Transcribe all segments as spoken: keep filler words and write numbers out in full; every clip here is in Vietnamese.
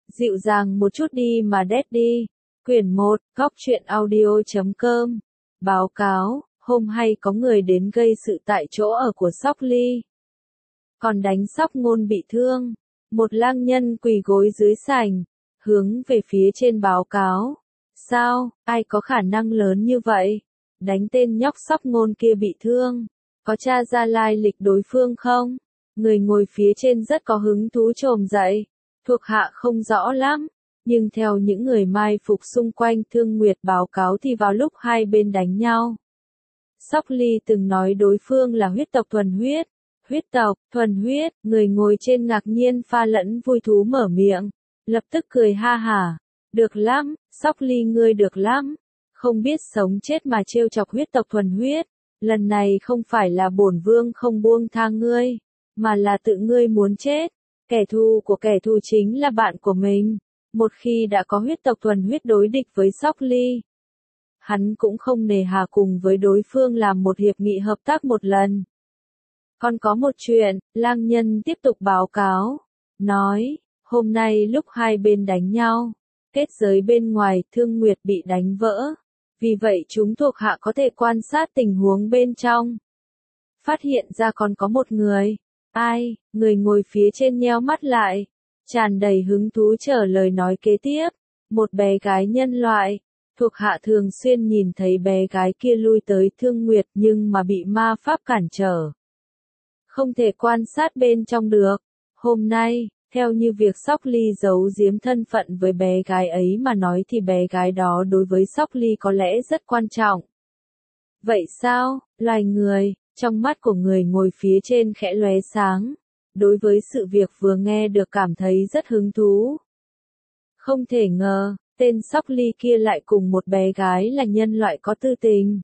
Dịu dàng một chút đi mà Daddy. Quyển một, góc truyện audio chấm com. Báo cáo, hôm hay có người đến gây sự tại chỗ ở của Sóc Ly. Còn đánh Sóc Ngôn bị thương. Một lang nhân quỳ gối dưới sảnh, hướng về phía trên báo cáo. Sao, ai có khả năng lớn như vậy? Đánh tên nhóc Sóc Ngôn kia bị thương. Có tra ra lai lịch đối phương không? Người ngồi phía trên rất có hứng thú trồm dậy. Thuộc hạ không rõ lắm, nhưng theo những người mai phục xung quanh Thương Nguyệt báo cáo thì vào lúc hai bên đánh nhau, Sóc Ly từng nói đối phương là huyết tộc thuần huyết. Huyết tộc, thuần huyết, người ngồi trên ngạc nhiên pha lẫn vui thú mở miệng, lập tức cười ha hả. Được lắm, Sóc Ly ngươi được lắm. Không biết sống chết mà trêu chọc huyết tộc thuần huyết. Lần này không phải là bổn vương không buông tha ngươi, mà là tự ngươi muốn chết. Kẻ thù của kẻ thù chính là bạn của mình. Một khi đã có huyết tộc thuần huyết đối địch với Sóc Ly, hắn cũng không nề hà cùng với đối phương làm một hiệp nghị hợp tác một lần. Còn có một chuyện, lang nhân tiếp tục báo cáo, nói, hôm nay lúc hai bên đánh nhau, kết giới bên ngoài Thương Nguyệt bị đánh vỡ. Vì vậy chúng thuộc hạ có thể quan sát tình huống bên trong. Phát hiện ra còn có một người. Ai, người ngồi phía trên nheo mắt lại, tràn đầy hứng thú chờ lời nói kế tiếp. Một bé gái nhân loại. Thuộc hạ thường xuyên nhìn thấy bé gái kia lui tới Thương Nguyệt nhưng mà bị ma pháp cản trở. Không thể quan sát bên trong được. Hôm nay, theo như việc Sóc Ly giấu giếm thân phận với bé gái ấy mà nói thì bé gái đó đối với Sóc Ly có lẽ rất quan trọng. Vậy sao, loài người, trong mắt của người ngồi phía trên khẽ lóe sáng, đối với sự việc vừa nghe được cảm thấy rất hứng thú. Không thể ngờ, tên Sóc Ly kia lại cùng một bé gái là nhân loại có tư tình.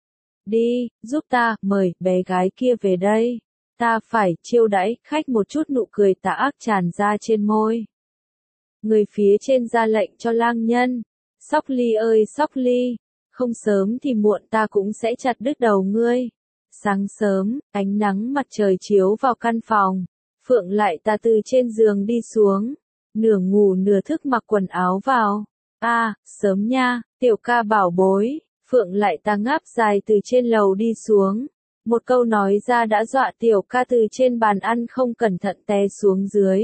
Đi, giúp ta, mời bé gái kia về đây. Ta phải chiêu đãi khách một chút. Nụ cười tà ác tràn ra trên môi. Người phía trên ra lệnh cho lang nhân. Sóc Ly ơi Sóc Ly, không sớm thì muộn ta cũng sẽ chặt đứt đầu ngươi. Sáng sớm, ánh nắng mặt trời chiếu vào căn phòng. Phượng lại ta từ trên giường đi xuống. Nửa ngủ nửa thức mặc quần áo vào. A, à, sớm nha, tiểu ca bảo bối. Phượng lại ta ngáp dài từ trên lầu đi xuống. Một câu nói ra đã dọa tiểu ca từ trên bàn ăn không cẩn thận té xuống dưới.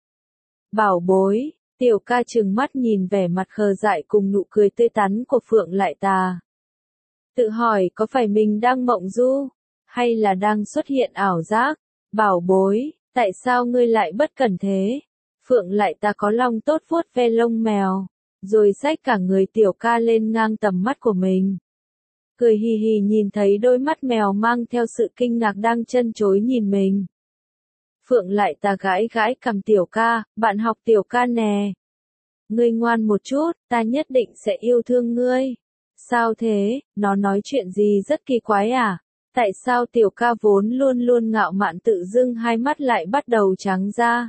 Bảo bối, tiểu ca trừng mắt nhìn vẻ mặt khờ dại cùng nụ cười tươi tắn của Phượng lại tà. Tự hỏi có phải mình đang mộng du, hay là đang xuất hiện ảo giác? Bảo bối, tại sao ngươi lại bất cẩn thế? Phượng lại ta có lòng tốt vuốt ve lông mèo, rồi xách cả người tiểu ca lên ngang tầm mắt của mình. Cười hì hì nhìn thấy đôi mắt mèo mang theo sự kinh ngạc đang chân chối nhìn mình. Phượng lại ta gãi gãi cằm tiểu ca, bạn học tiểu ca nè. Ngươi ngoan một chút, ta nhất định sẽ yêu thương ngươi. Sao thế, nó nói chuyện gì rất kỳ quái à? Tại sao tiểu ca vốn luôn luôn ngạo mạn tự dưng hai mắt lại bắt đầu trắng ra?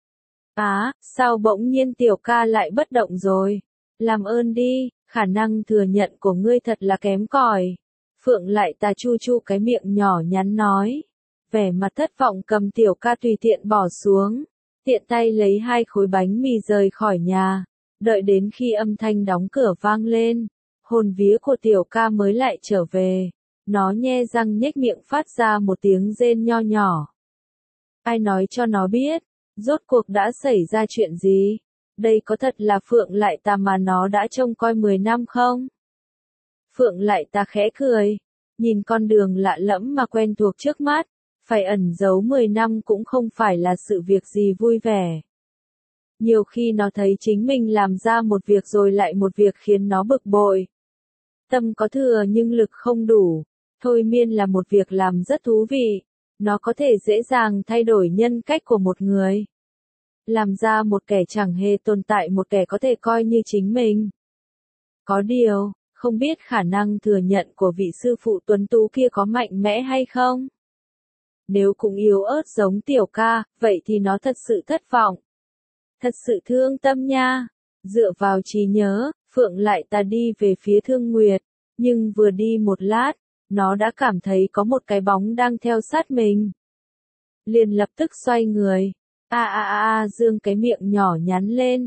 Á, sao bỗng nhiên tiểu ca lại bất động rồi? Làm ơn đi. Khả năng thừa nhận của ngươi thật là kém cỏi. Phượng lại ta chu chu cái miệng nhỏ nhắn nói. Vẻ mặt thất vọng cầm tiểu ca tùy tiện bỏ xuống. Tiện tay lấy hai khối bánh mì rời khỏi nhà. Đợi đến khi âm thanh đóng cửa vang lên. Hồn vía của tiểu ca mới lại trở về. Nó nhe răng nhếch miệng phát ra một tiếng rên nho nhỏ. Ai nói cho nó biết. Rốt cuộc đã xảy ra chuyện gì? Đây có thật là Phượng lại ta mà nó đã trông coi mười năm không? Phượng lại ta khẽ cười, nhìn con đường lạ lẫm mà quen thuộc trước mắt, phải ẩn giấu mười năm cũng không phải là sự việc gì vui vẻ. Nhiều khi nó thấy chính mình làm ra một việc rồi lại một việc khiến nó bực bội. Tâm có thừa nhưng lực không đủ. Thôi miên là một việc làm rất thú vị. Nó có thể dễ dàng thay đổi nhân cách của một người. Làm ra một kẻ chẳng hề tồn tại một kẻ có thể coi như chính mình. Có điều, không biết khả năng thừa nhận của vị sư phụ tuấn tú kia có mạnh mẽ hay không? Nếu cũng yếu ớt giống tiểu ca, vậy thì nó thật sự thất vọng. Thật sự thương tâm nha. Dựa vào trí nhớ, Phượng lại ta đi về phía Thương Nguyệt, nhưng vừa đi một lát, nó đã cảm thấy có một cái bóng đang theo sát mình. Liền lập tức xoay người. A a a dương cái miệng nhỏ nhắn lên,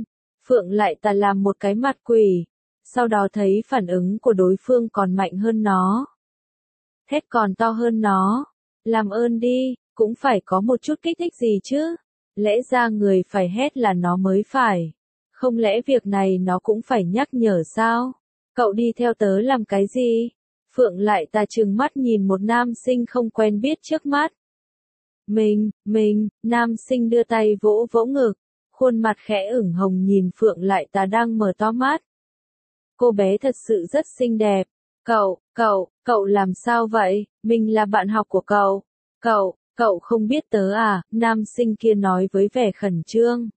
Phượng lại ta làm một cái mặt quỷ, sau đó thấy phản ứng của đối phương còn mạnh hơn nó. Thét còn to hơn nó. Làm ơn đi, cũng phải có một chút kích thích gì chứ. Lẽ ra người phải hét là nó mới phải. Không lẽ việc này nó cũng phải nhắc nhở sao? Cậu đi theo tớ làm cái gì? Phượng lại ta trừng mắt nhìn một nam sinh không quen biết trước mắt. Mình, mình, nam sinh đưa tay vỗ vỗ ngực, khuôn mặt khẽ ửng hồng nhìn Phượng lại ta đang mở to mắt. Cô bé thật sự rất xinh đẹp. Cậu, cậu, cậu làm sao vậy? Mình là bạn học của cậu. Cậu, cậu không biết tớ à? Nam sinh kia nói với vẻ khẩn trương.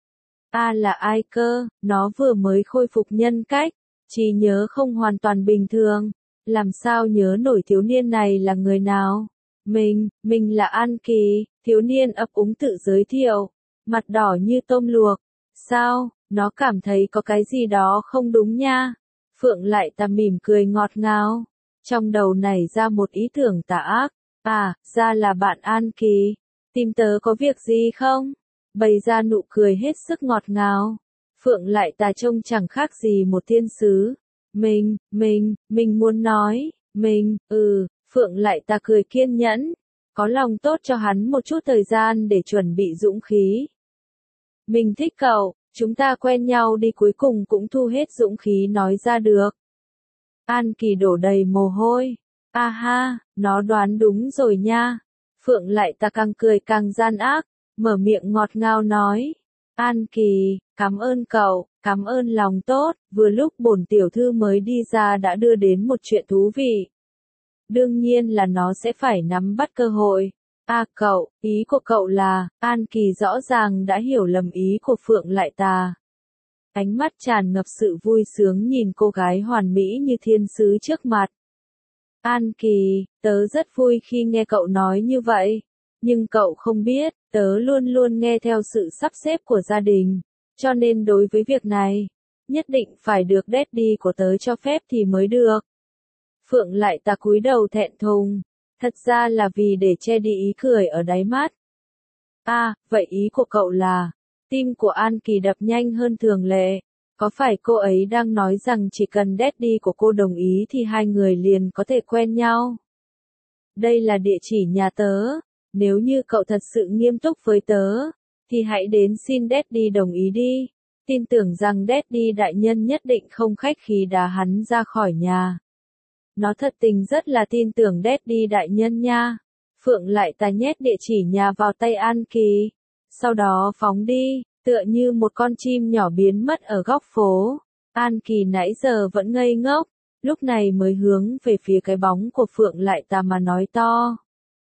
À là ai cơ? Nó vừa mới khôi phục nhân cách, trí nhớ không hoàn toàn bình thường. Làm sao nhớ nổi thiếu niên này là người nào? Mình, mình là An Kỳ, thiếu niên ấp úng tự giới thiệu, mặt đỏ như tôm luộc. Sao, nó cảm thấy có cái gì đó không đúng nha. Phượng lại ta mỉm cười ngọt ngào, trong đầu nảy ra một ý tưởng tà ác. À, ra là bạn An Kỳ, tìm tớ có việc gì không? Bày ra nụ cười hết sức ngọt ngào. Phượng lại ta trông chẳng khác gì một thiên sứ. Mình, mình, mình muốn nói, mình, ừ, Phượng lại ta cười kiên nhẫn, có lòng tốt cho hắn một chút thời gian để chuẩn bị dũng khí. Mình thích cậu, chúng ta quen nhau đi, cuối cùng cũng thu hết dũng khí nói ra được. An Kỳ đổ đầy mồ hôi. A ha, nó đoán đúng rồi nha. Phượng lại ta càng cười càng gian ác, mở miệng ngọt ngào nói. An Kỳ, cảm ơn cậu, cảm ơn lòng tốt, vừa lúc bổn tiểu thư mới đi ra đã đưa đến một chuyện thú vị. Đương nhiên là nó sẽ phải nắm bắt cơ hội. À cậu, ý của cậu là, An Kỳ rõ ràng đã hiểu lầm ý của Phượng lại ta. Ánh mắt tràn ngập sự vui sướng nhìn cô gái hoàn mỹ như thiên sứ trước mặt. An Kỳ, tớ rất vui khi nghe cậu nói như vậy. Nhưng cậu không biết, tớ luôn luôn nghe theo sự sắp xếp của gia đình. Cho nên đối với việc này, nhất định phải được daddy của tớ cho phép thì mới được. Phượng lại ta cúi đầu thẹn thùng. Thật ra là vì để che đi ý cười ở đáy mắt. À, vậy ý của cậu là, tim của An Kỳ đập nhanh hơn thường lệ. Có phải cô ấy đang nói rằng chỉ cần daddy của cô đồng ý thì hai người liền có thể quen nhau? Đây là địa chỉ nhà tớ. Nếu như cậu thật sự nghiêm túc với tớ, thì hãy đến xin daddy đồng ý đi. Tin tưởng rằng daddy đại nhân nhất định không khách khí đá hắn ra khỏi nhà. Nó thật tình rất là tin tưởng daddy đại nhân nha. Phượng lại ta nhét địa chỉ nhà vào tay An Kỳ. Sau đó phóng đi, tựa như một con chim nhỏ biến mất ở góc phố. An Kỳ nãy giờ vẫn ngây ngốc, lúc này mới hướng về phía cái bóng của Phượng lại ta mà nói to.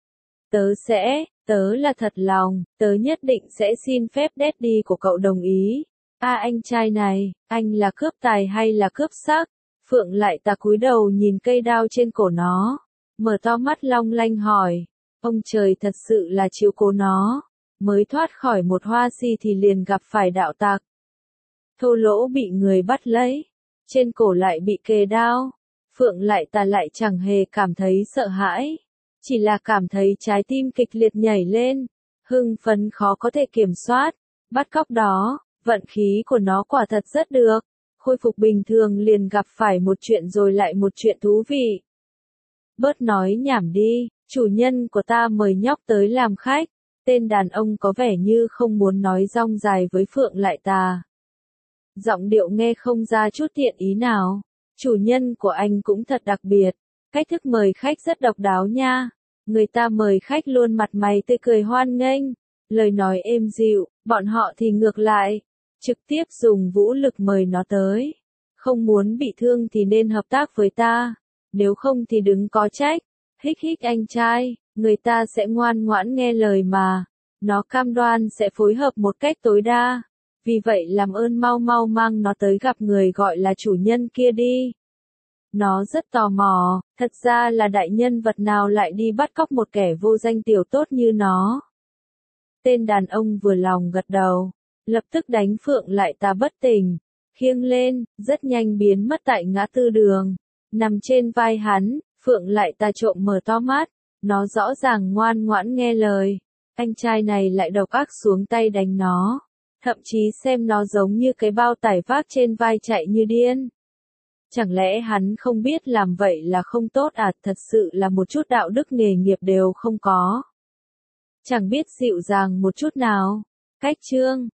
Tớ sẽ, tớ là thật lòng, tớ nhất định sẽ xin phép daddy của cậu đồng ý. À anh trai này, anh là cướp tài hay là cướp sắc? Phượng lại ta cúi đầu nhìn cây đao trên cổ nó, mở to mắt long lanh hỏi. Ông trời thật sự là chiếu cố nó, mới thoát khỏi một hoa si thì liền gặp phải đạo tặc. Thô lỗ bị người bắt lấy, trên cổ lại bị kề đao. Phượng lại ta lại chẳng hề cảm thấy sợ hãi, chỉ là cảm thấy trái tim kịch liệt nhảy lên, hưng phấn khó có thể kiểm soát. Bắt cóc đó, vận khí của nó quả thật rất được. Khôi phục bình thường liền gặp phải một chuyện rồi lại một chuyện thú vị. Bớt nói nhảm đi, chủ nhân của ta mời nhóc tới làm khách. Tên đàn ông có vẻ như không muốn nói rong dài với Phượng lại ta. Giọng điệu nghe không ra chút thiện ý nào. Chủ nhân của anh cũng thật đặc biệt. Cách thức mời khách rất độc đáo nha. Người ta mời khách luôn mặt mày tươi cười hoan nghênh. Lời nói êm dịu, bọn họ thì ngược lại. Trực tiếp dùng vũ lực mời nó tới. Không muốn bị thương thì nên hợp tác với ta. Nếu không thì đừng có trách. Hích hích anh trai, người ta sẽ ngoan ngoãn nghe lời mà. Nó cam đoan sẽ phối hợp một cách tối đa. Vì vậy làm ơn mau mau mang nó tới gặp người gọi là chủ nhân kia đi. Nó rất tò mò, thật ra là đại nhân vật nào lại đi bắt cóc một kẻ vô danh tiểu tốt như nó. Tên đàn ông vừa lòng gật đầu, lập tức đánh Phượng lại ta bất tỉnh, khiêng lên, rất nhanh biến mất tại ngã tư đường. Nằm trên vai hắn, Phượng lại ta trộm mở to mắt, nó rõ ràng ngoan ngoãn nghe lời. Anh trai này lại độc ác xuống tay đánh nó. Thậm chí xem nó giống như cái bao tải vác trên vai chạy như điên. Chẳng lẽ hắn không biết làm vậy là không tốt à, thật sự là một chút đạo đức nghề nghiệp đều không có. Chẳng biết dịu dàng một chút nào. Cách chương